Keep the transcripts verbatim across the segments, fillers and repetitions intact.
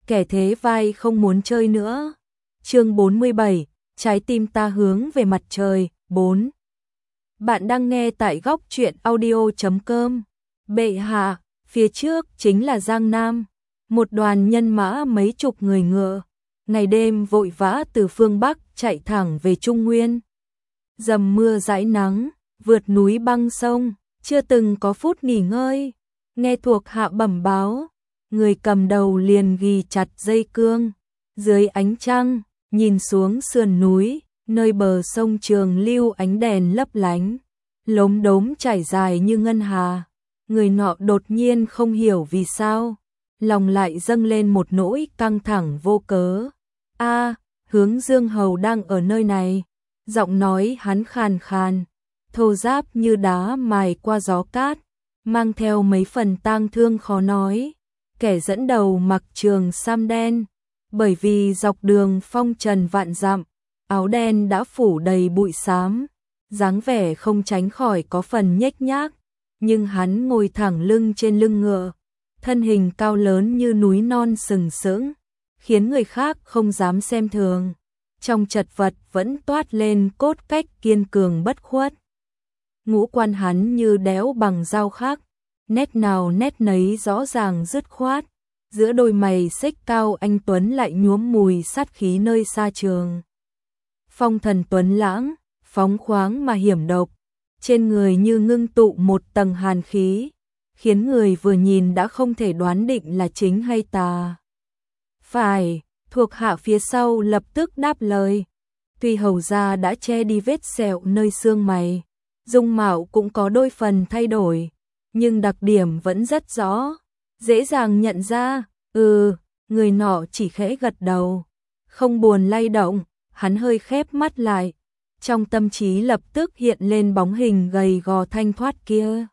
kẻ thế vai không muốn chơi nữa. Chương bốn mươi bảy, trái tim ta hướng về mặt trời. bốn. Bạn đang nghe tại góc truyện audio chấm com. Bệ hạ, phía trước chính là Giang Nam, một đoàn nhân mã mấy chục người ngựa, ngày đêm vội vã từ phương Bắc chạy thẳng về Trung Nguyên. Dầm mưa dãi nắng, vượt núi băng sông, chưa từng có phút nghỉ ngơi. Nghe thuộc hạ bẩm báo, người cầm đầu liền ghi chặt dây cương. Dưới ánh trăng, nhìn xuống sườn núi, nơi bờ sông Trường Lưu ánh đèn lấp lánh, lốm đốm trải dài như ngân hà. Người nọ đột nhiên không hiểu vì sao, lòng lại dâng lên một nỗi căng thẳng vô cớ. A, Hướng Dương Hầu đang ở nơi này. Giọng nói hắn khàn khàn, thô ráp như đá mài qua gió cát, mang theo mấy phần tang thương khó nói. Kẻ dẫn đầu mặc trường sam đen, bởi vì dọc đường phong trần vạn dặm, áo đen đã phủ đầy bụi xám, dáng vẻ không tránh khỏi có phần nhếch nhác, nhưng hắn ngồi thẳng lưng trên lưng ngựa, thân hình cao lớn như núi non sừng sững, khiến người khác không dám xem thường. Trong chật vật vẫn toát lên cốt cách kiên cường bất khuất. Ngũ quan hắn như đẽo bằng dao khắc, nét nào nét nấy rõ ràng dứt khoát, giữa đôi mày xếch cao anh tuấn lại nhuốm mùi sát khí nơi xa trường. Phong thần tuấn lãng, phóng khoáng mà hiểm độc, trên người như ngưng tụ một tầng hàn khí, khiến người vừa nhìn đã không thể đoán định là chính hay tà. Phải, thuộc hạ phía sau lập tức đáp lời. Tuy hầu gia đã che đi vết sẹo nơi xương mày, dung mạo cũng có đôi phần thay đổi, nhưng đặc điểm vẫn rất rõ, dễ dàng nhận ra. Ừ, người nọ chỉ khẽ gật đầu, không buồn lay động. Hắn hơi khép mắt lại, trong tâm trí lập tức hiện lên bóng hình gầy gò thanh thoát kia.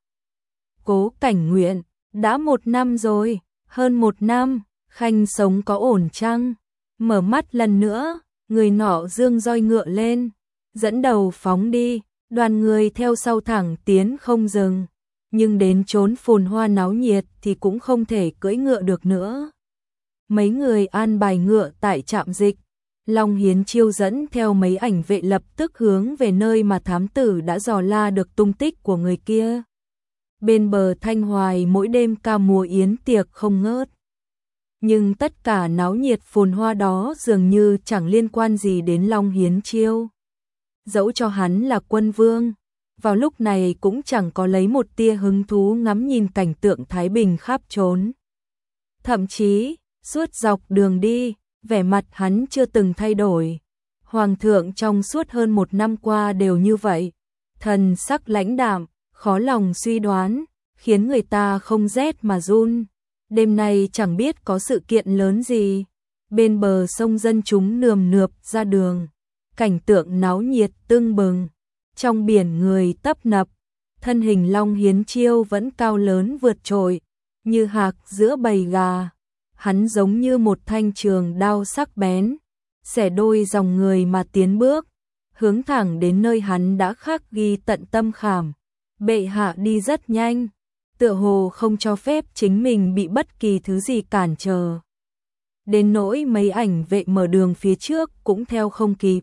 Cố Cảnh Nguyện, đã một năm rồi, hơn một năm, Khanh sống có ổn chăng? Mở mắt lần nữa, người nọ dương roi ngựa lên, dẫn đầu phóng đi, đoàn người theo sau thẳng tiến không dừng, nhưng đến chốn phồn hoa náo nhiệt thì cũng không thể cưỡi ngựa được nữa. Mấy người an bài ngựa tại trạm dịch, Long Hiến Chiêu dẫn theo mấy ảnh vệ lập tức hướng về nơi mà thám tử đã dò la được tung tích của người kia. Bên bờ Thanh Hoài mỗi đêm ca múa yến tiệc không ngớt. Nhưng tất cả náo nhiệt phồn hoa đó dường như chẳng liên quan gì đến Long Hiến Chiêu. Dẫu cho hắn là quân vương, vào lúc này cũng chẳng có lấy một tia hứng thú ngắm nhìn cảnh tượng thái bình khắp trốn. Thậm chí, suốt dọc đường đi, vẻ mặt hắn chưa từng thay đổi. Hoàng thượng trong suốt hơn một năm qua đều như vậy, thần sắc lãnh đạm, khó lòng suy đoán, khiến người ta không rét mà run. Đêm nay chẳng biết có sự kiện lớn gì. Bên bờ sông dân chúng nườm nượp ra đường, cảnh tượng náo nhiệt tưng bừng. Trong biển người tấp nập, thân hình Long Hiến Chiêu vẫn cao lớn vượt trội, như hạc giữa bầy gà. Hắn giống như một thanh trường đao sắc bén, xẻ đôi dòng người mà tiến bước, hướng thẳng đến nơi hắn đã khắc ghi tận tâm khảm. Bệ hạ đi rất nhanh, tựa hồ không cho phép chính mình bị bất kỳ thứ gì cản trở. Đến nỗi mấy ảnh vệ mở đường phía trước cũng theo không kịp.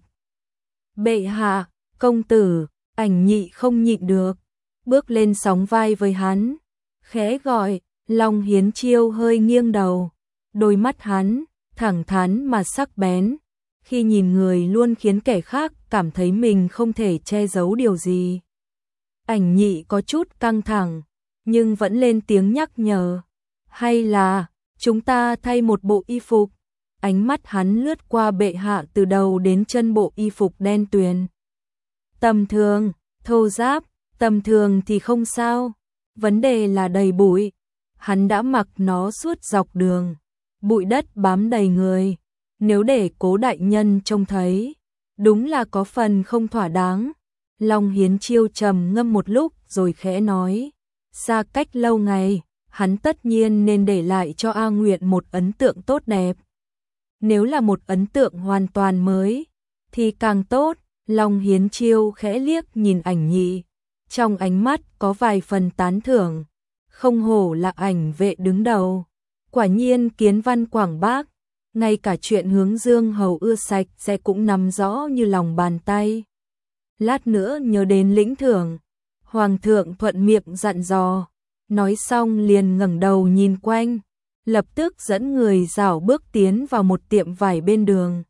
Bệ hạ, công tử, Ảnh Nhị không nhịn được, bước lên sóng vai với hắn, khẽ gọi. Long Hiến Chiêu hơi nghiêng đầu, đôi mắt hắn thẳng thắn mà sắc bén, khi nhìn người luôn khiến kẻ khác cảm thấy mình không thể che giấu điều gì. Ảnh Nhị có chút căng thẳng, nhưng vẫn lên tiếng nhắc nhở. Hay là chúng ta thay một bộ y phục? Ánh mắt hắn lướt qua bệ hạ từ đầu đến chân bộ y phục đen tuyền. Tầm thường, thô ráp, tầm thường thì không sao, vấn đề là đầy bụi. Hắn đã mặc nó suốt dọc đường, bụi đất bám đầy người, nếu để Cố đại nhân trông thấy, đúng là có phần không thỏa đáng. Long Hiến Chiêu trầm ngâm một lúc rồi khẽ nói, xa cách lâu ngày, hắn tất nhiên nên để lại cho A Nguyện một ấn tượng tốt đẹp. Nếu là một ấn tượng hoàn toàn mới, thì càng tốt. Long Hiến Chiêu khẽ liếc nhìn Ảnh Nhị, trong ánh mắt có vài phần tán thưởng. Không hổ là ảnh vệ đứng đầu, quả nhiên kiến văn quảng bác, ngay cả chuyện hướng Dương hầu ưa sạch sẽ cũng nắm rõ như lòng bàn tay. Lát nữa nhớ đến lĩnh thưởng, Hoàng thượng thuận miệng dặn dò, nói xong liền ngẩng đầu nhìn quanh, lập tức dẫn người rảo bước tiến vào một tiệm vải bên đường.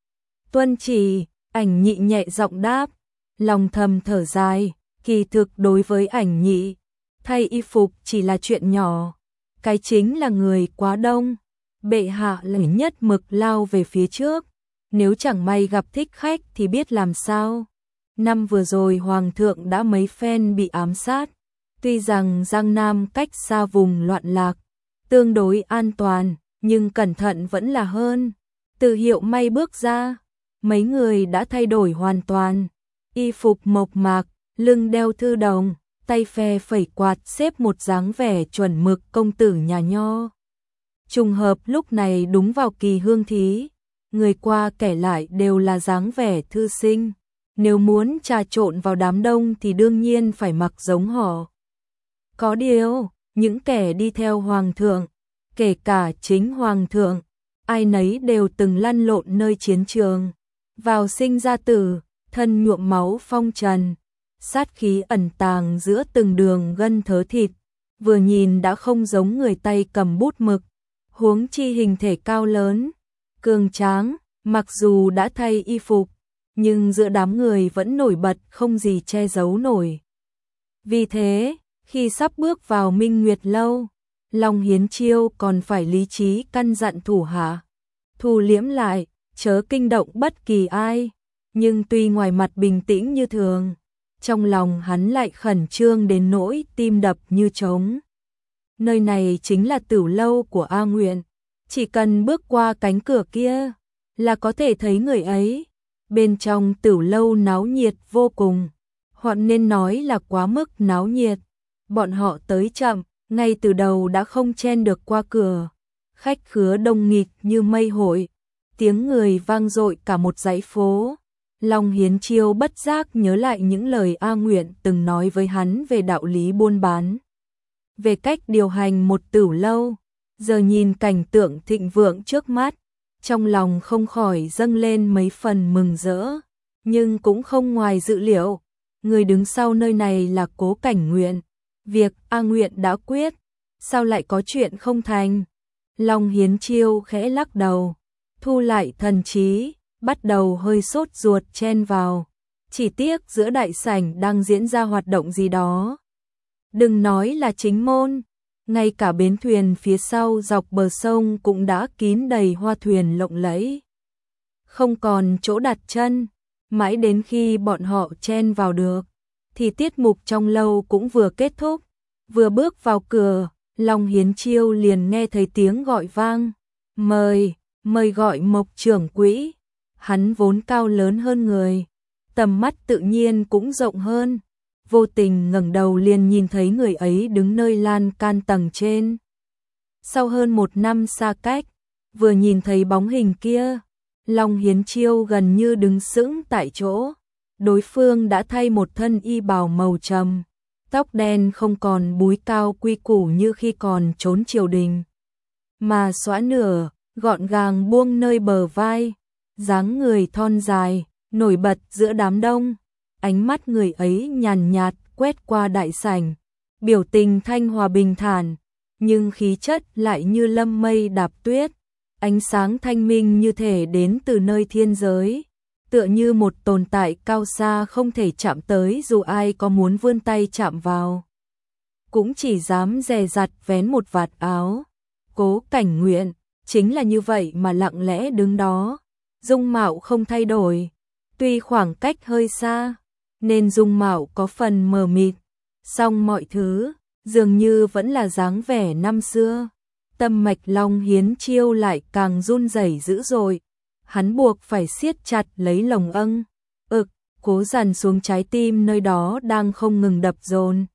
Tuân chỉ, Ảnh Nhị nhẹ giọng đáp, lòng thầm thở dài, kỳ thực đối với Ảnh Nhị, thay y phục chỉ là chuyện nhỏ, cái chính là người quá đông. Bệ hạ lấy nhất mực lao về phía trước, nếu chẳng may gặp thích khách thì biết làm sao. Năm vừa rồi Hoàng thượng đã mấy phen bị ám sát, tuy rằng Giang Nam cách xa vùng loạn lạc, tương đối an toàn, nhưng cẩn thận vẫn là hơn. Từ Hiệu May bước ra, mấy người đã thay đổi hoàn toàn, y phục mộc mạc, lưng đeo thư đồng, tay phe phẩy quạt xếp một dáng vẻ chuẩn mực công tử nhà nho. Trùng hợp lúc này đúng vào kỳ hương thí, người qua kẻ lại đều là dáng vẻ thư sinh, nếu muốn trà trộn vào đám đông thì đương nhiên phải mặc giống họ. Có điều, những kẻ đi theo Hoàng thượng, kể cả chính Hoàng thượng, ai nấy đều từng lăn lộn nơi chiến trường, vào sinh ra tử, thân nhuộm máu phong trần, sát khí ẩn tàng giữa từng đường gân thớ thịt, vừa nhìn đã không giống người tay cầm bút mực, huống chi hình thể cao lớn, cường tráng, mặc dù đã thay y phục, nhưng giữa đám người vẫn nổi bật không gì che giấu nổi. Vì thế, khi sắp bước vào Minh Nguyệt lâu, Long Hiến Chiêu còn phải lý trí căn dặn thủ hạ, thu liễm lại, chớ kinh động bất kỳ ai, nhưng tuy ngoài mặt bình tĩnh như thường, trong lòng hắn lại khẩn trương đến nỗi tim đập như trống. Nơi này chính là Tửu lâu của A Nguyện, chỉ cần bước qua cánh cửa kia là có thể thấy người ấy. Bên trong Tửu lâu náo nhiệt vô cùng, hoặc nên nói là quá mức náo nhiệt. Bọn họ tới chậm, ngay từ đầu đã không chen được qua cửa. Khách khứa đông nghịt như mây hội, tiếng người vang dội cả một dãy phố. Long Hiến Chiêu bất giác nhớ lại những lời A Nguyện từng nói với hắn về đạo lý buôn bán, về cách điều hành một tửu lâu. Giờ nhìn cảnh tượng thịnh vượng trước mắt, trong lòng không khỏi dâng lên mấy phần mừng rỡ, nhưng cũng không ngoài dự liệu, người đứng sau nơi này là Cố Cảnh Nguyện. Việc A Nguyện đã quyết, sao lại có chuyện không thành? Long Hiến Chiêu khẽ lắc đầu, thu lại thần trí, bắt đầu hơi sốt ruột chen vào. Chỉ tiếc giữa đại sảnh đang diễn ra hoạt động gì đó. Đừng nói là chính môn, ngay cả bến thuyền phía sau dọc bờ sông cũng đã kín đầy hoa thuyền lộng lẫy. Không còn chỗ đặt chân, mãi đến khi bọn họ chen vào được, thì tiết mục trong lâu cũng vừa kết thúc. Vừa bước vào cửa, Long Hiến Chiêu liền nghe thấy tiếng gọi vang. Mời, mời gọi Mộc trưởng quỹ. Hắn vốn cao lớn hơn người, tầm mắt tự nhiên cũng rộng hơn. Vô tình ngẩng đầu liền nhìn thấy người ấy đứng nơi lan can tầng trên. Sau hơn một năm xa cách, vừa nhìn thấy bóng hình kia, Long Hiến Chiêu gần như đứng sững tại chỗ. Đối phương đã thay một thân y bào màu trầm, tóc đen không còn búi cao quy củ như khi còn trốn triều đình, mà xõa nửa, gọn gàng buông nơi bờ vai, dáng người thon dài, nổi bật giữa đám đông. Ánh mắt người ấy nhàn nhạt quét qua đại sảnh, biểu tình thanh hòa bình thản, nhưng khí chất lại như lâm mây đạp tuyết, ánh sáng thanh minh như thể đến từ nơi thiên giới, tựa như một tồn tại cao xa không thể chạm tới dù ai có muốn vươn tay chạm vào, cũng chỉ dám dè dặt vén một vạt áo. Cố Cảnh Nguyện chính là như vậy mà lặng lẽ đứng đó, dung mạo không thay đổi, tuy khoảng cách hơi xa, nên dung mạo có phần mờ mịt, song mọi thứ dường như vẫn là dáng vẻ năm xưa. Tâm mạch Long Hiến Chiêu lại càng run rẩy dữ dội, hắn buộc phải siết chặt lấy lồng âng, ực, cố dằn xuống trái tim nơi đó đang không ngừng đập dồn.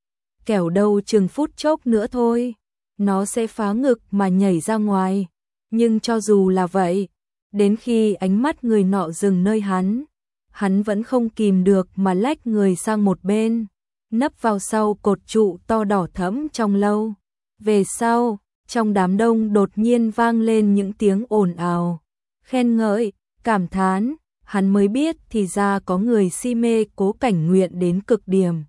Kẻo đâu chừng phút chốc nữa thôi, nó sẽ phá ngực mà nhảy ra ngoài. Nhưng cho dù là vậy, đến khi ánh mắt người nọ dừng nơi hắn, hắn vẫn không kìm được mà lách người sang một bên, nấp vào sau cột trụ to đỏ thẫm trong lâu. Về sau, Trong đám đông đột nhiên vang lên những tiếng ồn ào, khen ngợi, cảm thán, hắn mới biết thì ra có người si mê Cố Cảnh Nguyện đến cực điểm.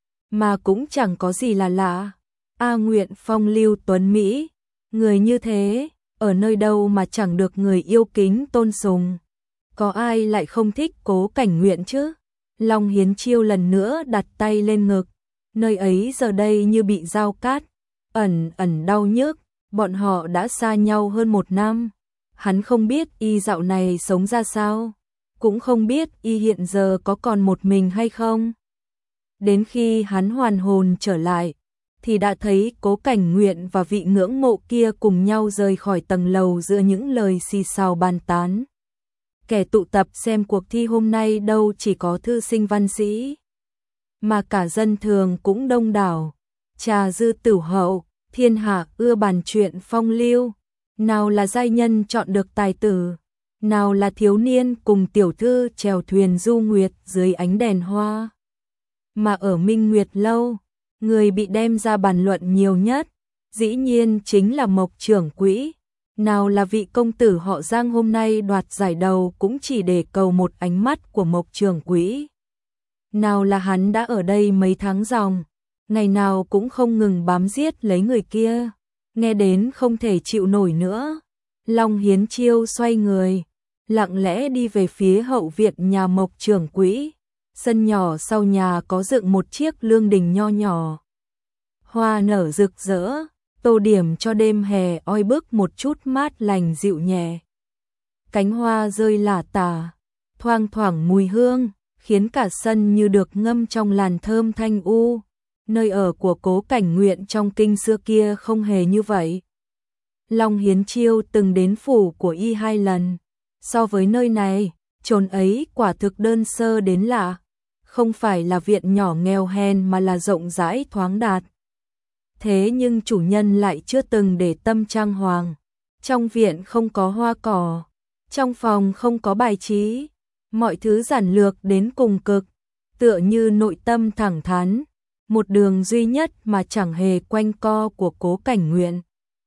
Mà cũng chẳng có gì là lạ. A Nguyện phong lưu tuấn Mỹ, người như thế, ở nơi đâu mà chẳng được người yêu kính tôn sùng. Có ai lại không thích Cố Cảnh Nguyện chứ? Long Hiến Chiêu lần nữa đặt tay lên ngực, nơi ấy giờ đây như bị dao cát, ẩn ẩn đau nhức, bọn họ đã xa nhau hơn một năm. Hắn không biết y dạo này sống ra sao, cũng không biết y hiện giờ có còn một mình hay không. Đến khi hắn hoàn hồn trở lại, thì đã thấy Cố Cảnh Nguyện và vị ngưỡng mộ kia cùng nhau rời khỏi tầng lầu giữa những lời xì xào bàn tán. Kẻ tụ tập xem cuộc thi hôm nay đâu chỉ có thư sinh văn sĩ, mà cả dân thường cũng đông đảo. Trà dư tửu hậu, thiên hạ ưa bàn chuyện phong lưu, nào là giai nhân chọn được tài tử, nào là thiếu niên cùng tiểu thư chèo thuyền du nguyệt dưới ánh đèn hoa. Mà ở Minh Nguyệt Lâu, người bị đem ra bàn luận nhiều nhất, dĩ nhiên chính là Mộc trưởng quỹ. Nào là vị công tử họ Giang hôm nay đoạt giải đầu cũng chỉ để cầu một ánh mắt của Mộc trưởng quỹ. Nào là hắn đã ở đây mấy tháng ròng, ngày nào cũng không ngừng bám giết lấy người kia, nghe đến không thể chịu nổi nữa. Long Hiến Chiêu xoay người, lặng lẽ đi về phía hậu viện nhà Mộc trưởng quỹ. Sân nhỏ sau nhà có dựng một chiếc lương đình nho nhỏ, hoa nở rực rỡ, tô điểm cho đêm hè oi bức một chút mát lành dịu nhẹ. Cánh hoa rơi lả tả, thoang thoảng mùi hương, khiến cả sân như được ngâm trong làn thơm thanh u. Nơi ở của Cố Cảnh Nguyện trong kinh xưa kia không hề như vậy. Long Hiến Chiêu từng đến phủ của y hai lần, so với nơi này, chốn ấy quả thực đơn sơ đến lạ. Không phải là viện nhỏ nghèo hèn mà là rộng rãi thoáng đạt. Thế nhưng chủ nhân lại chưa từng để tâm trang hoàng. Trong viện không có hoa cỏ, trong phòng không có bài trí, mọi thứ giản lược đến cùng cực, tựa như nội tâm thẳng thắn, một đường duy nhất mà chẳng hề quanh co của Cố Cảnh Nguyện.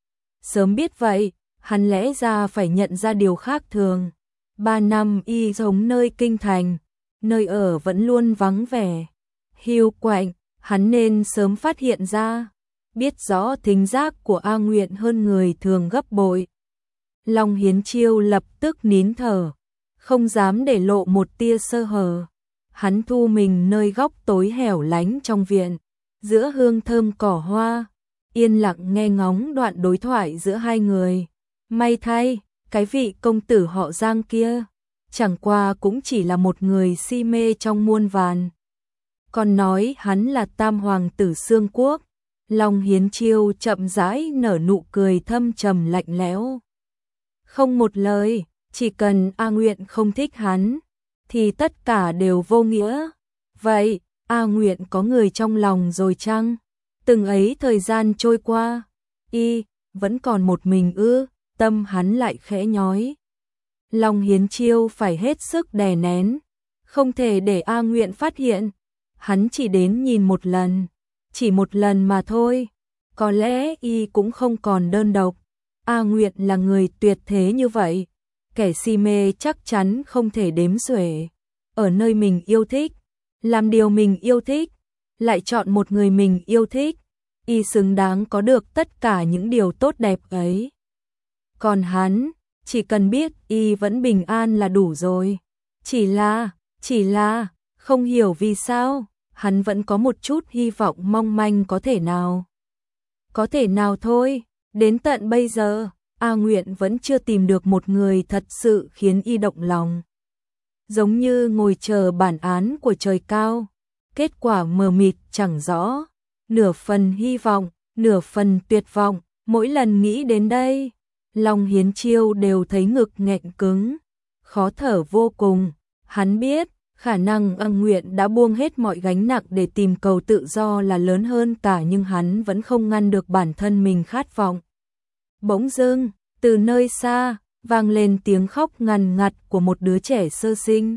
Sớm biết vậy, hắn lẽ ra phải nhận ra điều khác thường. Ba năm y sống nơi kinh thành, nơi ở vẫn luôn vắng vẻ, hiu quạnh, hắn nên sớm phát hiện ra, biết rõ thính giác của A Nguyện hơn người thường gấp bội. Long Hiến Chiêu lập tức nín thở, không dám để lộ một tia sơ hở. Hắn thu mình nơi góc tối hẻo lánh trong viện, giữa hương thơm cỏ hoa, yên lặng nghe ngóng đoạn đối thoại giữa hai người. May thay, cái vị công tử họ Giang kia chẳng qua cũng chỉ là một người si mê trong muôn vàn. Còn nói hắn là tam hoàng tử Xương Quốc. Long Hiến Chiêu chậm rãi nở nụ cười thâm trầm lạnh lẽo. Không một lời, chỉ cần A Nguyện không thích hắn, thì tất cả đều vô nghĩa. Vậy, A Nguyện có người trong lòng rồi chăng? Từng ấy thời gian trôi qua, y vẫn còn một mình ư? Tâm hắn lại khẽ nhói. Long Hiến Chiêu phải hết sức đè nén, không thể để A Nguyện phát hiện. Hắn chỉ đến nhìn một lần, chỉ một lần mà thôi. Có lẽ y cũng không còn đơn độc. A Nguyện là người tuyệt thế như vậy, kẻ si mê chắc chắn không thể đếm xuể. Ở nơi mình yêu thích, làm điều mình yêu thích, lại chọn một người mình yêu thích, y xứng đáng có được tất cả những điều tốt đẹp ấy. Còn hắn, chỉ cần biết y vẫn bình an là đủ rồi. Chỉ là, chỉ là, không hiểu vì sao, hắn vẫn có một chút hy vọng mong manh có thể nào. Có thể nào thôi, đến tận bây giờ, A Nguyện vẫn chưa tìm được một người thật sự khiến y động lòng. Giống như ngồi chờ bản án của trời cao, kết quả mờ mịt chẳng rõ, nửa phần hy vọng, nửa phần tuyệt vọng, mỗi lần nghĩ đến đây, Long Hiến Chiêu đều thấy ngực nghẹn cứng, khó thở vô cùng. Hắn biết, khả năng A Nguyện đã buông hết mọi gánh nặng để tìm cầu tự do là lớn hơn cả, nhưng hắn vẫn không ngăn được bản thân mình khát vọng. Bỗng dưng, từ nơi xa, vang lên tiếng khóc ngằn ngặt của một đứa trẻ sơ sinh.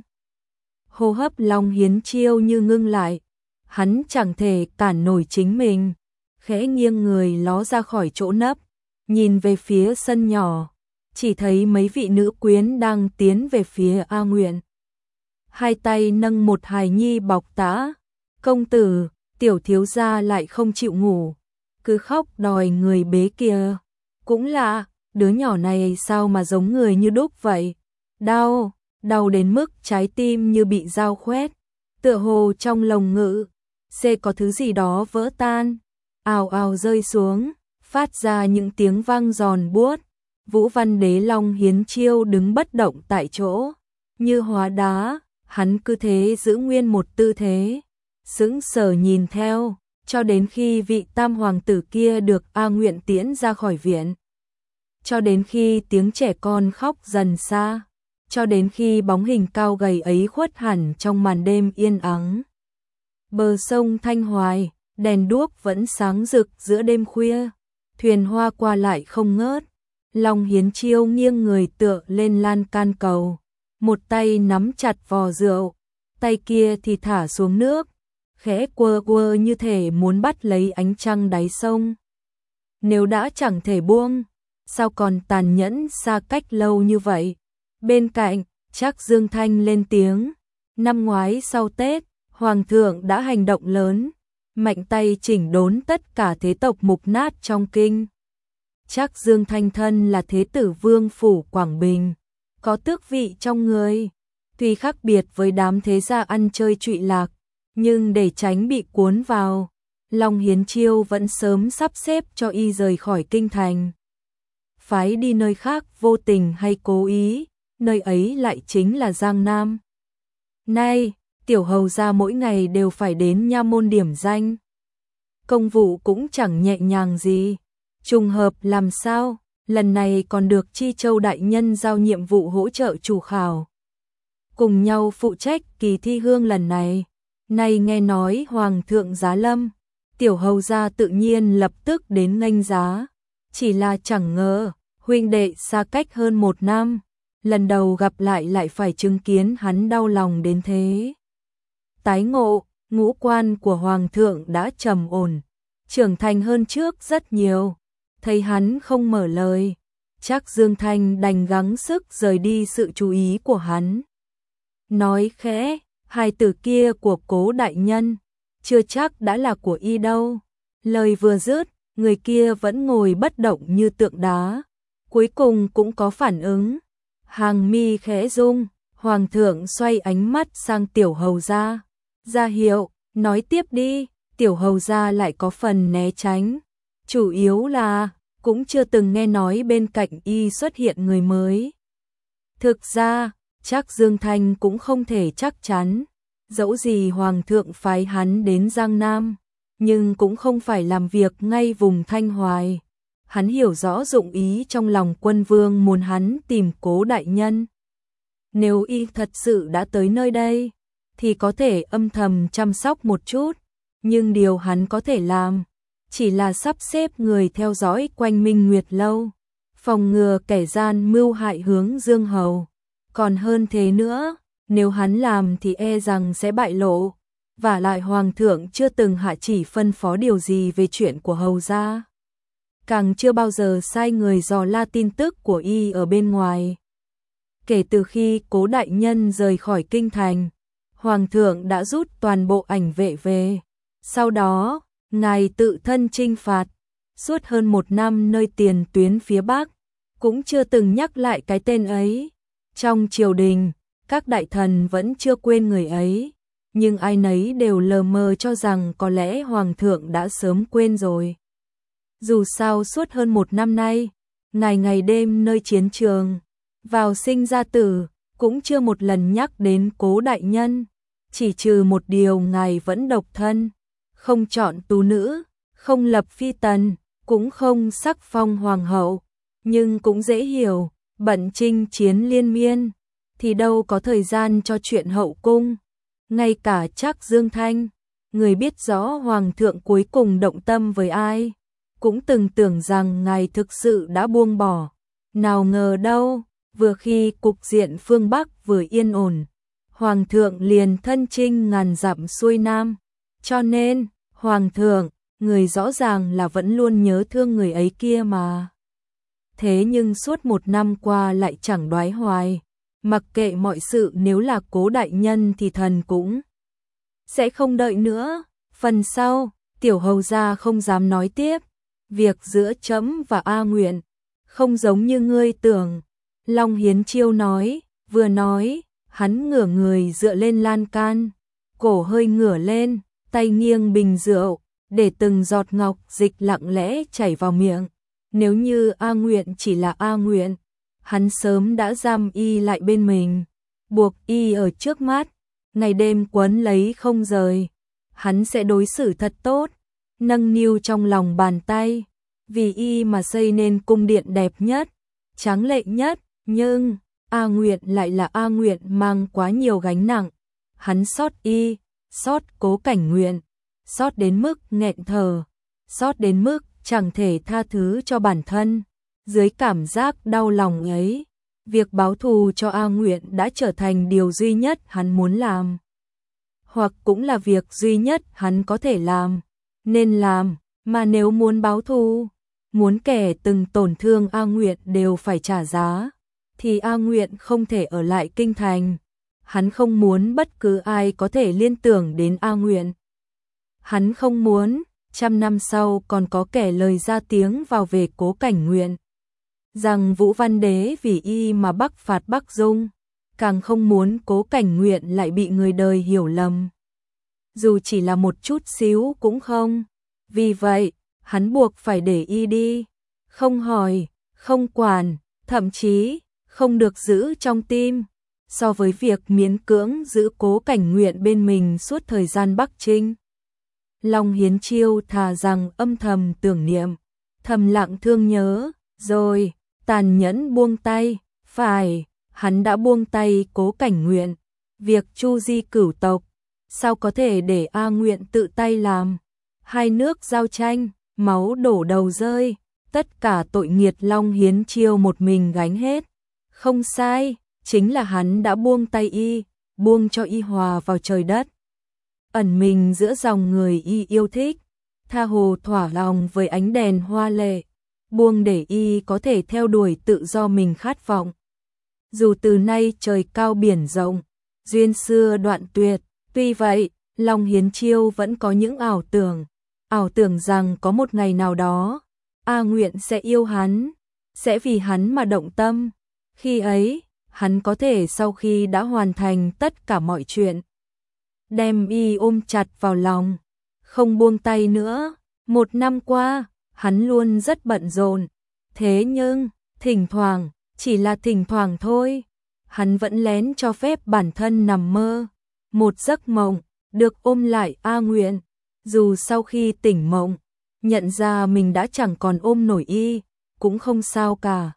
Hô hấp Long Hiến Chiêu như ngưng lại, hắn chẳng thể cản nổi chính mình, khẽ nghiêng người ló ra khỏi chỗ nấp, nhìn về phía sân nhỏ, chỉ thấy mấy vị nữ quyến đang tiến về phía A Nguyện. Hai tay nâng một hài nhi bọc tã, công tử, tiểu thiếu gia lại không chịu ngủ, cứ khóc đòi người bế kìa. Cũng lạ, đứa nhỏ này sao mà giống người như đúc vậy. Đau, đau đến mức trái tim như bị dao khoét, tựa hồ trong lồng ngực sẽ có thứ gì đó vỡ tan, ào ào rơi xuống, phát ra những tiếng vang giòn buốt. Vũ Văn Đế Long Hiến Chiêu đứng bất động tại chỗ, như hóa đá, hắn cứ thế giữ nguyên một tư thế, sững sờ nhìn theo, cho đến khi vị tam hoàng tử kia được A Nguyện tiễn ra khỏi viện. Cho đến khi tiếng trẻ con khóc dần xa, cho đến khi bóng hình cao gầy ấy khuất hẳn trong màn đêm yên ắng. Bờ sông Thanh Hoài, đèn đuốc vẫn sáng rực giữa đêm khuya, thuyền hoa qua lại không ngớt. Long Hiến Chiêu nghiêng người tựa lên lan can cầu, một tay nắm chặt vò rượu, tay kia thì thả xuống nước, khẽ quơ quơ như thể muốn bắt lấy ánh trăng đáy sông. Nếu đã chẳng thể buông, sao còn tàn nhẫn xa cách lâu như vậy? Bên cạnh, Trác Dương Thanh lên tiếng, năm ngoái sau Tết, Hoàng thượng đã hành động lớn, mạnh tay chỉnh đốn tất cả thế tộc mục nát trong kinh. Trác Dương Thanh thân là thế tử vương phủ Quảng Bình, có tước vị trong người, tuy khác biệt với đám thế gia ăn chơi trụy lạc, nhưng để tránh bị cuốn vào, Long Hiến Chiêu vẫn sớm sắp xếp cho y rời khỏi kinh thành. Phái đi nơi khác vô tình hay cố ý, nơi ấy lại chính là Giang Nam. Nay, tiểu hầu gia mỗi ngày đều phải đến nha môn điểm danh. Công vụ cũng chẳng nhẹ nhàng gì. Trùng hợp làm sao, lần này còn được Chi Châu đại nhân giao nhiệm vụ hỗ trợ chủ khảo. Cùng nhau phụ trách kỳ thi hương lần này. Nay nghe nói Hoàng thượng giá lâm, tiểu hầu gia tự nhiên lập tức đến nghênh giá. Chỉ là chẳng ngờ, huynh đệ xa cách hơn một năm, lần đầu gặp lại lại phải chứng kiến hắn đau lòng đến thế. Tái ngộ, ngũ quan của Hoàng thượng đã trầm ổn, trưởng thành hơn trước rất nhiều. Thấy hắn không mở lời, Trác Dương Thanh đành gắng sức rời đi sự chú ý của hắn. Nói khẽ, hài tử kia của Cố đại nhân, chưa chắc đã là của y đâu. Lời vừa dứt, người kia vẫn ngồi bất động như tượng đá, cuối cùng cũng có phản ứng. Hàng mi khẽ rung, Hoàng thượng xoay ánh mắt sang tiểu hầu gia, ra hiệu, nói tiếp đi. Tiểu hầu gia lại có phần né tránh, chủ yếu là cũng chưa từng nghe nói bên cạnh y xuất hiện người mới. Thực ra, Trác Dương Thanh cũng không thể chắc chắn, dẫu gì Hoàng thượng phái hắn đến Giang Nam, nhưng cũng không phải làm việc ngay vùng Thanh Hoài. Hắn hiểu rõ dụng ý trong lòng quân vương muốn hắn tìm Cố đại nhân. Nếu y thật sự đã tới nơi đây, thì có thể âm thầm chăm sóc một chút, nhưng điều hắn có thể làm chỉ là sắp xếp người theo dõi quanh Minh Nguyệt lâu, phòng ngừa kẻ gian mưu hại hướng Dương hầu. Còn hơn thế nữa, nếu hắn làm thì e rằng sẽ bại lộ, vả lại Hoàng thượng chưa từng hạ chỉ phân phó điều gì về chuyện của hầu gia, càng chưa bao giờ sai người dò la tin tức của y ở bên ngoài. Kể từ khi Cố đại nhân rời khỏi kinh thành, Hoàng thượng đã rút toàn bộ ảnh vệ về. Sau đó, ngài tự thân chinh phạt, suốt hơn một năm nơi tiền tuyến phía Bắc, cũng chưa từng nhắc lại cái tên ấy. Trong triều đình, các đại thần vẫn chưa quên người ấy, nhưng ai nấy đều lờ mờ cho rằng có lẽ Hoàng thượng đã sớm quên rồi. Dù sao suốt hơn một năm nay, ngày ngày đêm nơi chiến trường, vào sinh ra tử, cũng chưa một lần nhắc đến Cố đại nhân, chỉ trừ một điều ngài vẫn độc thân, không chọn tú nữ, không lập phi tần, cũng không sắc phong hoàng hậu, nhưng cũng dễ hiểu, bận chinh chiến liên miên, thì đâu có thời gian cho chuyện hậu cung. Ngay cả Trác Dương Thanh, người biết rõ Hoàng thượng cuối cùng động tâm với ai, cũng từng tưởng rằng ngài thực sự đã buông bỏ. Nào ngờ đâu, vừa khi cục diện phương Bắc vừa yên ổn, Hoàng thượng liền thân chinh ngàn dặm xuôi Nam. Cho nên, Hoàng thượng, người rõ ràng là vẫn luôn nhớ thương người ấy kia mà. thế nhưng suốt một năm qua lại chẳng đoái hoài. Mặc kệ mọi sự, nếu là Cố đại nhân thì thần cũng sẽ không đợi nữa. Phần sau, Tiểu hầu gia không dám nói tiếp. Việc giữa trẫm và A Nguyện không giống như ngươi tưởng. Long Hiến Chiêu nói, vừa nói, hắn ngửa người dựa lên lan can, cổ hơi ngửa lên, tay nghiêng bình rượu, để từng giọt ngọc dịch lặng lẽ chảy vào miệng. Nếu như A Nguyện chỉ là A Nguyện, hắn sớm đã giam y lại bên mình, buộc y ở trước mắt, ngày đêm quấn lấy không rời. Hắn sẽ đối xử thật tốt, nâng niu trong lòng bàn tay, vì y mà xây nên cung điện đẹp nhất, tráng lệ nhất. Nhưng A Nguyện lại là A Nguyện mang quá nhiều gánh nặng. Hắn xót y, xót Cố Cảnh Nguyện, xót đến mức nghẹn thở, xót đến mức chẳng thể tha thứ cho bản thân. Dưới cảm giác đau lòng ấy, việc báo thù cho A Nguyện đã trở thành điều duy nhất hắn muốn làm, hoặc cũng là việc duy nhất hắn có thể làm, nên làm. Mà nếu muốn báo thù, muốn kẻ từng tổn thương A Nguyện đều phải trả giá, thì A Nguyện không thể ở lại kinh thành. Hắn không muốn bất cứ ai có thể liên tưởng đến A Nguyện. Hắn không muốn trăm năm sau còn có kẻ lời ra tiếng vào về Cố Cảnh Nguyện, rằng Vũ Văn Đế vì y mà bắc phạt Bắc Dung. Càng không muốn Cố Cảnh Nguyện lại bị người đời hiểu lầm, dù chỉ là một chút xíu cũng không. Vì vậy, hắn buộc phải để y đi, không hỏi, không quản, thậm chí không được giữ trong tim. So với việc miễn cưỡng giữ Cố Cảnh Nguyện bên mình suốt thời gian Bắc Trinh, Long Hiến Chiêu thà rằng âm thầm tưởng niệm, thầm lặng thương nhớ, rồi tàn nhẫn buông tay. Phải, hắn đã buông tay Cố Cảnh Nguyện. Việc chu di cửu tộc, sao có thể để A Nguyện tự tay làm? Hai nước giao tranh, máu đổ đầu rơi, tất cả tội nghiệt Long Hiến Chiêu một mình gánh hết. Không sai, chính là hắn đã buông tay y, buông cho y hòa vào trời đất, ẩn mình giữa dòng người y yêu thích, tha hồ thỏa lòng với ánh đèn hoa lệ, buông để y có thể theo đuổi tự do mình khát vọng. Dù từ nay trời cao biển rộng, duyên xưa đoạn tuyệt, tuy vậy, Long Hiến Chiêu vẫn có những ảo tưởng, ảo tưởng rằng có một ngày nào đó, A Nguyện sẽ yêu hắn, sẽ vì hắn mà động tâm. Khi ấy, hắn có thể sau khi đã hoàn thành tất cả mọi chuyện, đem y ôm chặt vào lòng, không buông tay nữa. Một năm qua, hắn luôn rất bận rộn, thế nhưng, thỉnh thoảng, chỉ là thỉnh thoảng thôi, hắn vẫn lén cho phép bản thân nằm mơ một giấc mộng, được ôm lại A Nguyện. Dù sau khi tỉnh mộng, nhận ra mình đã chẳng còn ôm nổi y, cũng không sao cả.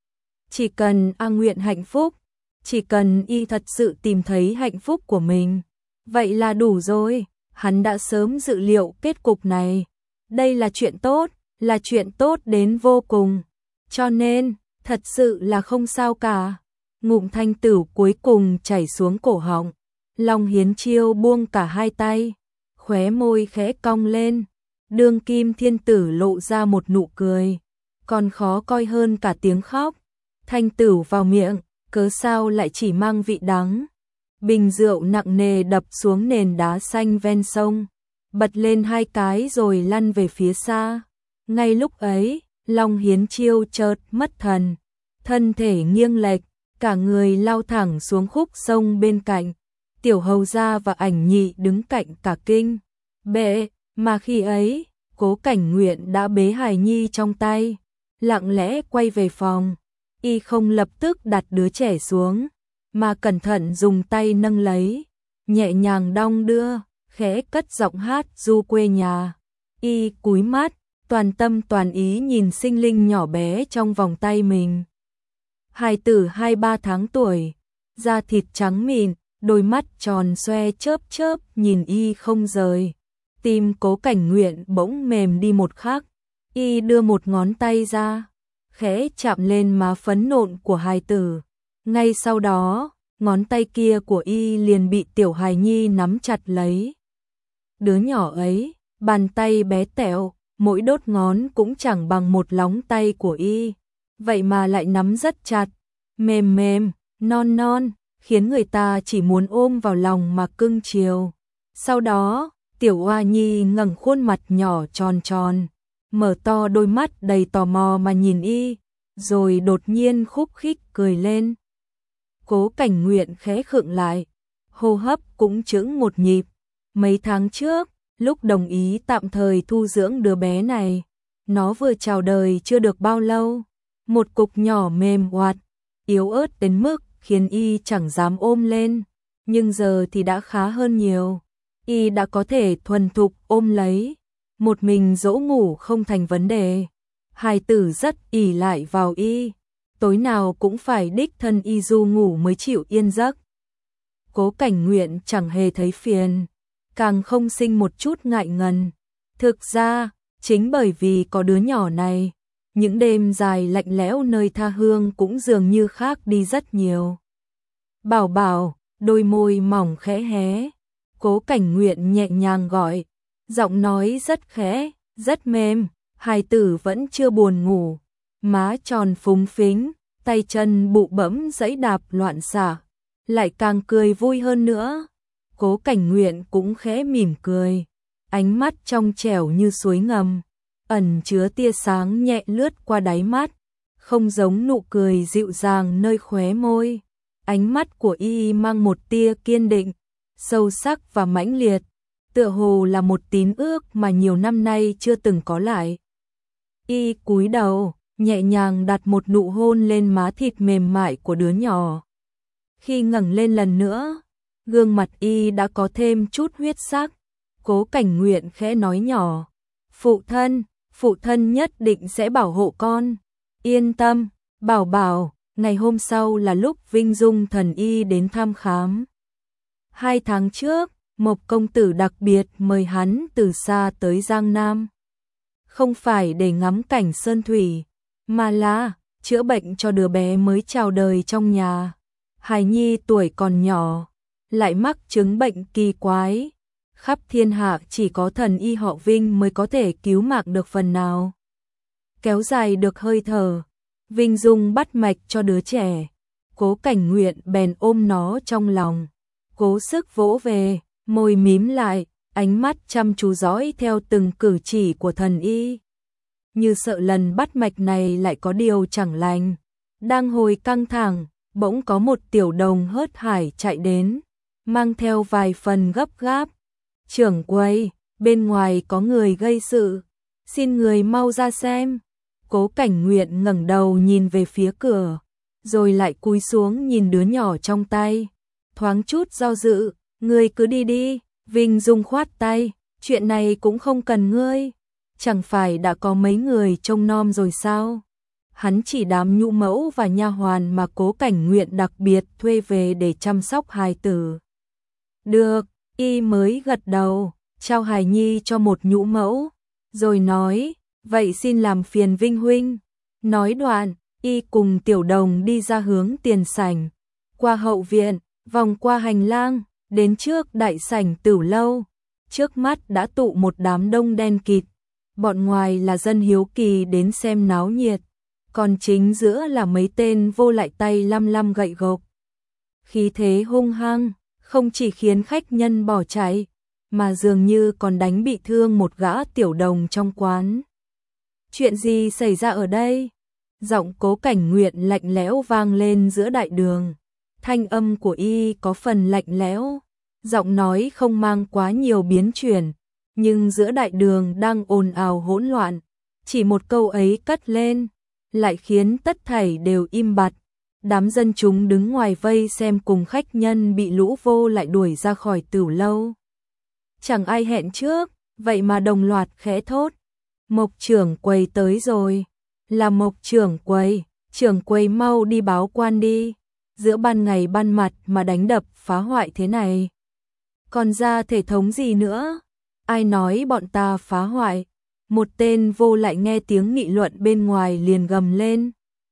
Chỉ cần A Nguyện hạnh phúc, chỉ cần y thật sự tìm thấy hạnh phúc của mình, vậy là đủ rồi. Hắn đã sớm dự liệu kết cục này. Đây là chuyện tốt, là chuyện tốt đến vô cùng. Cho nên, thật sự là không sao cả. Ngụm thanh tửu cuối cùng chảy xuống cổ họng. Long Hiến Chiêu buông cả hai tay, khóe môi khẽ cong lên. Đương kim thiên tử lộ ra một nụ cười, còn khó coi hơn cả tiếng khóc. Thanh tửu vào miệng, cớ sao lại chỉ mang vị đắng. Bình rượu nặng nề đập xuống nền đá xanh ven sông, bật lên hai cái rồi lăn về phía xa. Ngay lúc ấy, Long Hiến Chiêu chợt mất thần, thân thể nghiêng lệch, cả người lao thẳng xuống khúc sông bên cạnh. Tiểu hầu gia và Ảnh Nhị đứng cạnh cả kinh. Bệ, mà khi ấy, Cố Cảnh Nguyện đã bế hài nhi trong tay, lặng lẽ quay về phòng. Y không lập tức đặt đứa trẻ xuống, mà cẩn thận dùng tay nâng lấy, nhẹ nhàng đong đưa, khẽ cất giọng hát du quê nhà. Y cúi mắt, toàn tâm toàn ý nhìn sinh linh nhỏ bé trong vòng tay mình. Hài tử hai ba tháng tuổi, da thịt trắng mịn, đôi mắt tròn xoe chớp chớp nhìn y không rời. Tim Cố Cảnh Nguyện bỗng mềm đi một khắc. Y đưa một ngón tay ra, khẽ chạm lên má phấn nộn của hài tử. Ngay sau đó, ngón tay kia của y liền bị tiểu hài nhi nắm chặt lấy. Đứa nhỏ ấy, bàn tay bé tẹo, mỗi đốt ngón cũng chẳng bằng một lóng tay của y. vậy mà lại nắm rất chặt, mềm mềm, non non, khiến người ta chỉ muốn ôm vào lòng mà cưng chiều. Sau đó, Tiểu Oa Nhi ngẩng khuôn mặt nhỏ tròn tròn, mở to đôi mắt đầy tò mò mà nhìn y, rồi đột nhiên khúc khích cười lên. Cố Cảnh Nguyện khẽ khựng lại, hô hấp cũng chững một nhịp. Mấy tháng trước, lúc đồng ý tạm thời thu dưỡng đứa bé này, nó vừa chào đời chưa được bao lâu, một cục nhỏ mềm oạt, yếu ớt đến mức khiến y chẳng dám ôm lên, nhưng giờ thì đã khá hơn nhiều. Y đã có thể thuần thục ôm lấy, một mình dỗ ngủ không thành vấn đề. Hài tử rất ỷ lại vào y, tối nào cũng phải đích thân y du ngủ mới chịu yên giấc. Cố Cảnh Nguyện chẳng hề thấy phiền, càng không sinh một chút ngại ngần. Thực ra, chính bởi vì có đứa nhỏ này, những đêm dài lạnh lẽo nơi tha hương cũng dường như khác đi rất nhiều. Bảo bảo, đôi môi mỏng khẽ hé, Cố Cảnh Nguyện nhẹ nhàng gọi, giọng nói rất khẽ, rất mềm. Hài tử vẫn chưa buồn ngủ, má tròn phúng phính, tay chân bụ bẫm giẫy đạp loạn xạ, lại càng cười vui hơn nữa. Cố Cảnh Nguyện cũng khẽ mỉm cười, ánh mắt trong trẻo như suối ngầm, ẩn chứa tia sáng nhẹ lướt qua đáy mắt, không giống nụ cười dịu dàng nơi khóe môi. Ánh mắt của y mang một tia kiên định, sâu sắc và mãnh liệt, tựa hồ là một tín ước mà nhiều năm nay chưa từng có lại. Y cúi đầu, nhẹ nhàng đặt một nụ hôn lên má thịt mềm mại của đứa nhỏ. Khi ngẩng lên lần nữa, gương mặt y đã có thêm chút huyết sắc. Cố Cảnh Nguyện khẽ nói nhỏ, phụ thân, phụ thân nhất định sẽ bảo hộ con. Yên tâm, bảo bảo. Ngày hôm sau là lúc Vinh Dung thần y đến thăm khám. Hai tháng trước, Mộc công tử đặc biệt mời hắn từ xa tới Giang Nam. Không phải để ngắm cảnh sơn thủy, mà là chữa bệnh cho đứa bé mới chào đời trong nhà. Hài nhi tuổi còn nhỏ, lại mắc chứng bệnh kỳ quái. Khắp thiên hạ chỉ có thần y họ Vinh mới có thể cứu mạng được phần nào, kéo dài được hơi thở. Vinh Dung bắt mạch cho đứa trẻ, Cố Cảnh Nguyện bèn ôm nó trong lòng, cố sức vỗ về, môi mím lại, ánh mắt chăm chú dõi theo từng cử chỉ của thần y, như sợ lần bắt mạch này lại có điều chẳng lành. Đang hồi căng thẳng, bỗng có một tiểu đồng hớt hải chạy đến, mang theo vài phần gấp gáp. Trưởng quầy, bên ngoài có người gây sự, xin người mau ra xem. Cố Cảnh Nguyện ngẩng đầu nhìn về phía cửa, rồi lại cúi xuống nhìn đứa nhỏ trong tay, thoáng chút do dự, ngươi cứ đi đi. Vinh Dung khoát tay, chuyện này cũng không cần ngươi, chẳng phải đã có mấy người trông nom rồi sao? Hắn chỉ đám nhũ mẫu và nha hoàn mà Cố Cảnh Nguyện đặc biệt thuê về để chăm sóc hài tử. Được, y mới gật đầu, trao hài nhi cho một nhũ mẫu, rồi nói, vậy xin làm phiền Vinh huynh. Nói đoạn, y cùng tiểu đồng đi ra hướng tiền sảnh, qua hậu viện, vòng qua hành lang, đến trước đại sảnh Tửu lâu. Trước mắt đã tụ một đám đông đen kịt, bọn ngoài là dân hiếu kỳ đến xem náo nhiệt, còn chính giữa là mấy tên vô lại tay lăm lăm gậy gộc. Khí thế hung hăng, không chỉ khiến khách nhân bỏ chạy, mà dường như còn đánh bị thương một gã tiểu đồng trong quán. Chuyện gì xảy ra ở đây? Giọng Cố Cảnh Nguyện lạnh lẽo vang lên giữa đại đường. Thanh âm của y có phần lạnh lẽo, giọng nói không mang quá nhiều biến chuyển, nhưng giữa đại đường đang ồn ào hỗn loạn, chỉ một câu ấy cất lên, lại khiến tất thảy đều im bặt. Đám dân chúng đứng ngoài vây xem cùng khách nhân bị lũ vô lại đuổi ra khỏi Tửu lâu. Chẳng ai hẹn trước, vậy mà đồng loạt khẽ thốt. Mộc trưởng quầy tới rồi. Là Mộc trưởng quầy, trưởng quầy mau đi báo quan đi. Giữa ban ngày ban mặt mà đánh đập phá hoại thế này, còn ra thể thống gì nữa? Ai nói bọn ta phá hoại? Một tên vô lại nghe tiếng nghị luận bên ngoài liền gầm lên.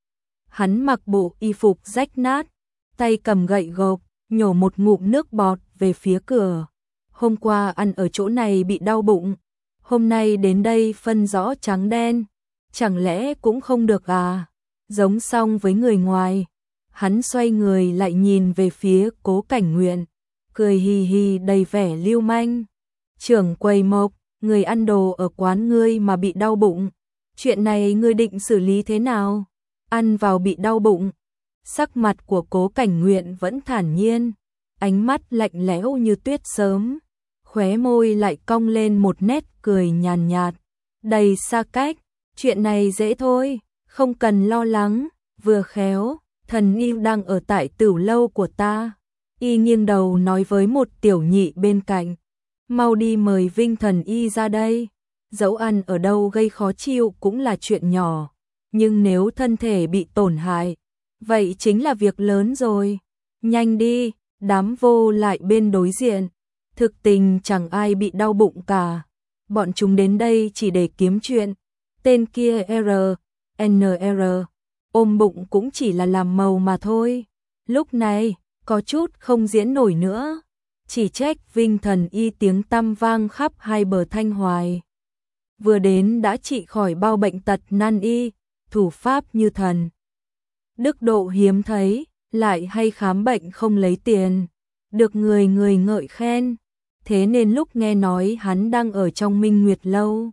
Hắn mặc bộ y phục rách nát, tay cầm gậy gộc, nhổ một ngụm nước bọt về phía cửa. Hôm qua ăn ở chỗ này bị đau bụng, hôm nay đến đây phân rõ trắng đen, chẳng lẽ cũng không được à? giống xong với người ngoài. Hắn xoay người lại nhìn về phía Cố Cảnh Nguyện, cười hì hì đầy vẻ lưu manh. Trưởng quầy Mộc, người ăn đồ ở quán ngươi mà bị đau bụng. Chuyện này ngươi định xử lý thế nào? Ăn vào bị đau bụng. Sắc mặt của Cố Cảnh Nguyện vẫn thản nhiên, ánh mắt lạnh lẽo như tuyết sớm, khóe môi lại cong lên một nét cười nhàn nhạt, đầy xa cách. Chuyện này dễ thôi, không cần lo lắng, vừa khéo, thần y đang ở tại Tửu lâu của ta. Y nghiêng đầu nói với một tiểu nhị bên cạnh, mau đi mời Vinh thần y ra đây. Dẫu ăn ở đâu gây khó chịu cũng là chuyện nhỏ, nhưng nếu thân thể bị tổn hại, vậy chính là việc lớn rồi. Nhanh đi. Đám vô lại bên đối diện, thực tình chẳng ai bị đau bụng cả. Bọn chúng đến đây chỉ để kiếm chuyện. Tên kia R, N R, ôm bụng cũng chỉ là làm màu mà thôi. Lúc này, có chút không diễn nổi nữa. Chỉ trách Vinh thần y tiếng tăm vang khắp hai bờ Thanh Hoài. Vừa đến đã trị khỏi bao bệnh tật nan y, thủ pháp như thần. Đức độ hiếm thấy, lại hay khám bệnh không lấy tiền, được người người ngợi khen. Thế nên lúc nghe nói hắn đang ở trong Minh Nguyệt lâu,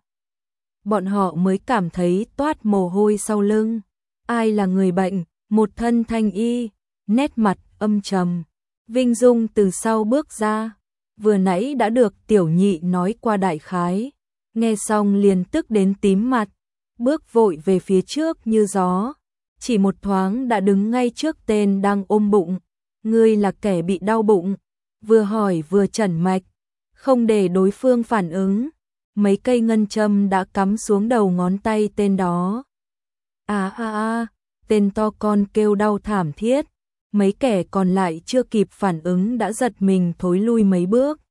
bọn họ mới cảm thấy toát mồ hôi sau lưng. Ai là người bệnh? Một thân thanh y, nét mặt âm trầm. Vinh Dung từ sau bước ra, vừa nãy đã được tiểu nhị nói qua đại khái, nghe xong liền tức đến tím mặt, bước vội về phía trước như gió. Chỉ một thoáng đã đứng ngay trước tên đang ôm bụng. Ngươi là kẻ bị đau bụng. Vừa hỏi vừa chẩn mạch, không để đối phương phản ứng. Mấy cây ngân châm đã cắm xuống đầu ngón tay tên đó. À à à, tên to con kêu đau thảm thiết. Mấy kẻ còn lại chưa kịp phản ứng đã giật mình thối lui mấy bước.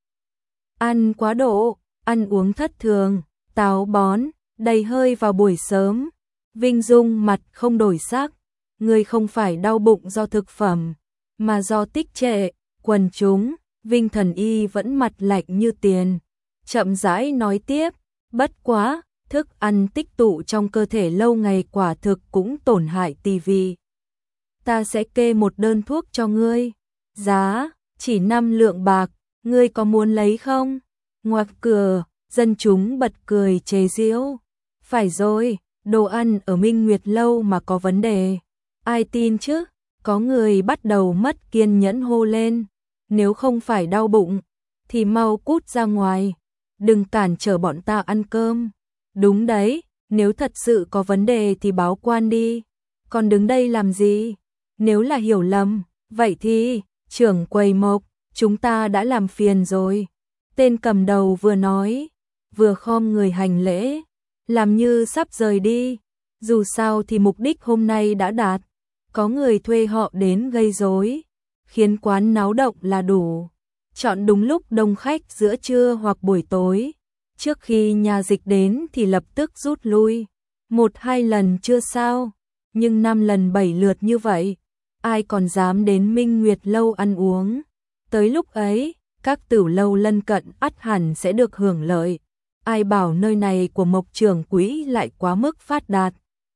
Ăn quá độ, ăn uống thất thường, táo bón, đầy hơi vào buổi sớm. Vinh Dung mặt không đổi sắc, người không phải đau bụng do thực phẩm, mà do tích trệ. Quần chúng, Vinh thần y vẫn mặt lạnh như tiền, chậm rãi nói tiếp, bất quá, thức ăn tích tụ trong cơ thể lâu ngày quả thực cũng tổn hại tỳ vị. Ta sẽ kê một đơn thuốc cho ngươi, giá chỉ năm lượng bạc, ngươi có muốn lấy không? Ngoặc cửa, dân chúng bật cười chế giễu. Phải rồi, đồ ăn ở Minh Nguyệt lâu mà có vấn đề. Ai tin chứ? Có người bắt đầu mất kiên nhẫn hô lên. Nếu không phải đau bụng, thì mau cút ra ngoài. Đừng cản trở bọn ta ăn cơm. Đúng đấy, nếu thật sự có vấn đề thì báo quan đi. Còn đứng đây làm gì? Nếu là hiểu lầm, vậy thì, trưởng quầy Mộc, chúng ta đã làm phiền rồi. Tên cầm đầu vừa nói, vừa khom người hành lễ, làm như sắp rời đi. Dù sao thì mục đích hôm nay đã đạt. Có người thuê họ đến gây rối, khiến quán náo động là đủ. Chọn đúng lúc đông khách giữa trưa hoặc buổi tối. Trước khi nhà dịch đến thì lập tức rút lui. Một hai lần chưa sao, nhưng năm lần bảy lượt như vậy, ai còn dám đến Minh Nguyệt lâu ăn uống. Tới lúc ấy, các tửu lâu lân cận ắt hẳn sẽ được hưởng lợi. Ai bảo nơi này của Mộc trưởng quỹ lại quá mức phát đạt.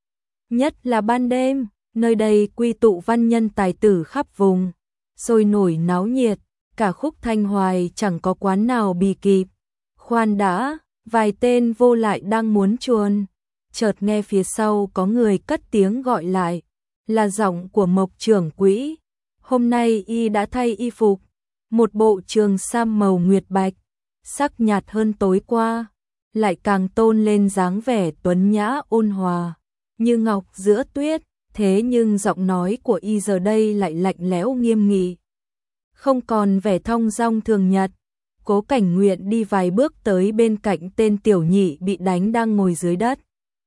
Nhất là ban đêm, nơi đây quy tụ văn nhân tài tử khắp vùng, sôi nổi náo nhiệt, cả khúc Thanh Hoài chẳng có quán nào bì kịp. Khoan đã, vài tên vô lại đang muốn chuồn, chợt nghe phía sau có người cất tiếng gọi lại, là giọng của Mộc trưởng quỹ. Hôm nay y đã thay y phục, một bộ trường sam màu nguyệt bạch, sắc nhạt hơn tối qua, lại càng tôn lên dáng vẻ tuấn nhã ôn hòa, như ngọc giữa tuyết. Thế nhưng giọng nói của y giờ đây lại lạnh lẽo nghiêm nghị, không còn vẻ thong dong thường nhật. Cố Cảnh Nguyện đi vài bước tới bên cạnh tên tiểu nhị bị đánh đang ngồi dưới đất.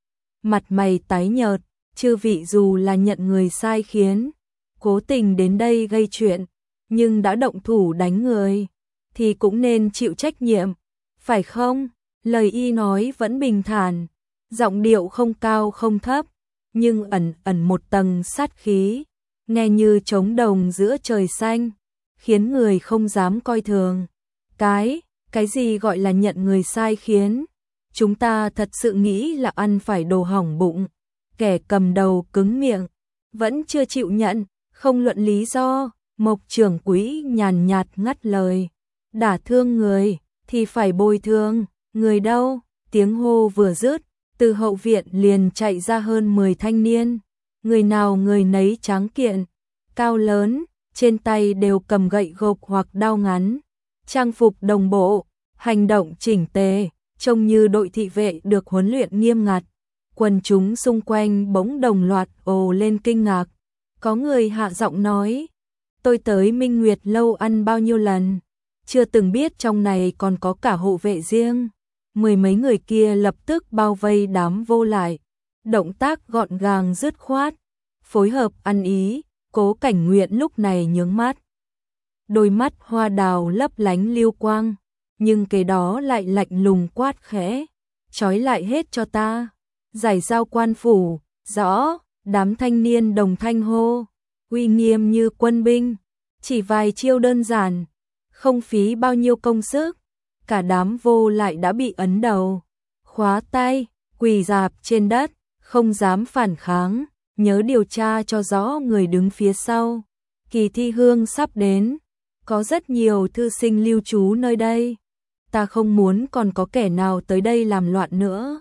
Mặt mày tái nhợt, chư vị dù là nhận người sai khiến, cố tình đến đây gây chuyện, nhưng đã động thủ đánh người, thì cũng nên chịu trách nhiệm, phải không? Lời y nói vẫn bình thản, giọng điệu không cao không thấp, nhưng ẩn ẩn một tầng sát khí, nghe như trống đồng giữa trời xanh, khiến người không dám coi thường. Cái, cái gì gọi là nhận người sai khiến? Chúng ta thật sự nghĩ là ăn phải đồ hỏng bụng. Kẻ cầm đầu cứng miệng, vẫn chưa chịu nhận, không luận lý do, Mộc trưởng quỹ nhàn nhạt ngắt lời. Đả thương người, thì phải bồi thường, người đâu, tiếng hô vừa dứt, từ hậu viện liền chạy ra hơn mười thanh niên, người nào người nấy tráng kiện, cao lớn, trên tay đều cầm gậy gộc hoặc đao ngắn, trang phục đồng bộ, hành động chỉnh tề, trông như đội thị vệ được huấn luyện nghiêm ngặt. Quần chúng xung quanh bỗng đồng loạt ồ lên kinh ngạc, có người hạ giọng nói, tôi tới Minh Nguyệt lâu ăn bao nhiêu lần, chưa từng biết trong này còn có cả hộ vệ riêng. Mười mấy người kia lập tức bao vây đám vô lại, động tác gọn gàng dứt khoát, phối hợp ăn ý. Cố Cảnh Nguyện lúc này nhướng mắt, đôi mắt hoa đào lấp lánh lưu quang, nhưng cái đó lại lạnh lùng quát khẽ, trói lại hết cho ta, giải giao quan phủ. Rõ. Đám thanh niên đồng thanh hô, uy nghiêm như quân binh, chỉ vài chiêu đơn giản, không phí bao nhiêu công sức, cả đám vô lại đã bị ấn đầu, khóa tay, quỳ rạp trên đất, không dám phản kháng, nhớ điều tra cho rõ người đứng phía sau. Kỳ thi hương sắp đến, có rất nhiều thư sinh lưu trú nơi đây, ta không muốn còn có kẻ nào tới đây làm loạn nữa.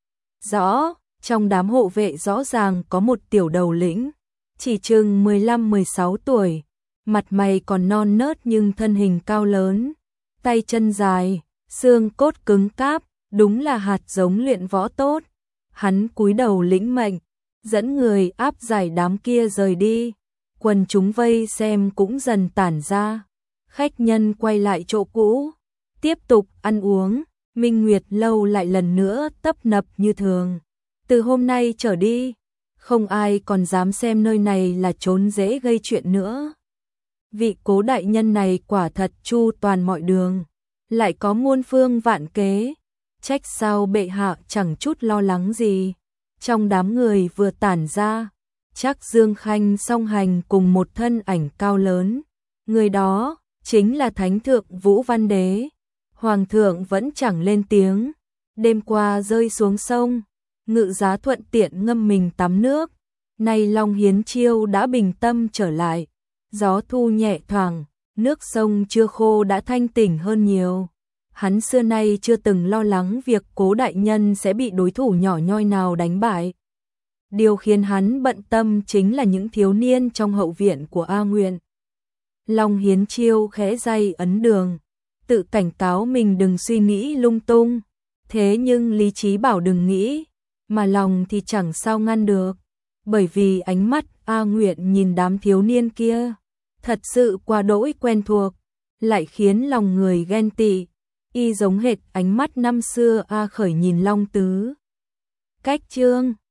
Rõ. Trong đám hộ vệ rõ ràng có một tiểu đầu lĩnh, chỉ chừng mười lăm mười sáu tuổi, mặt mày còn non nớt nhưng thân hình cao lớn, tay chân dài, xương cốt cứng cáp, đúng là hạt giống luyện võ tốt. Hắn cúi đầu lĩnh mệnh, dẫn người áp giải đám kia rời đi. Quần chúng vây xem cũng dần tản ra, khách nhân quay lại chỗ cũ, tiếp tục ăn uống. Minh Nguyệt lâu lại lần nữa tấp nập như thường. Từ hôm nay trở đi, không ai còn dám xem nơi này là trốn dễ gây chuyện nữa. Vị Cố đại nhân này quả thật chu toàn mọi đường, lại có muôn phương vạn kế, trách sao bệ hạ chẳng chút lo lắng gì. Trong đám người vừa tản ra, chắc Dương Khanh song hành cùng một thân ảnh cao lớn, người đó chính là Thánh thượng Vũ Văn Đế. Hoàng thượng vẫn chẳng lên tiếng, đêm qua rơi xuống sông, Ngự Giá thuận tiện ngâm mình tắm nước, nay Long Hiến Chiêu đã bình tâm trở lại, gió thu nhẹ thoảng, nước sông chưa khô đã thanh tỉnh hơn nhiều. Hắn xưa nay chưa từng lo lắng việc Cố đại nhân sẽ bị đối thủ nhỏ nhoi nào đánh bại. Điều khiến hắn bận tâm chính là những thiếu niên trong hậu viện của A Nguyện. Long Hiến Chiêu khẽ day ấn đường, tự cảnh cáo mình đừng suy nghĩ lung tung, thế nhưng lý trí bảo đừng nghĩ, mà lòng thì chẳng sao ngăn được, bởi vì ánh mắt A Nguyện nhìn đám thiếu niên kia, thật sự quá đỗi quen thuộc, lại khiến lòng người ghen tị, y giống hệt ánh mắt năm xưa A Khởi nhìn Long Tứ. Cách chương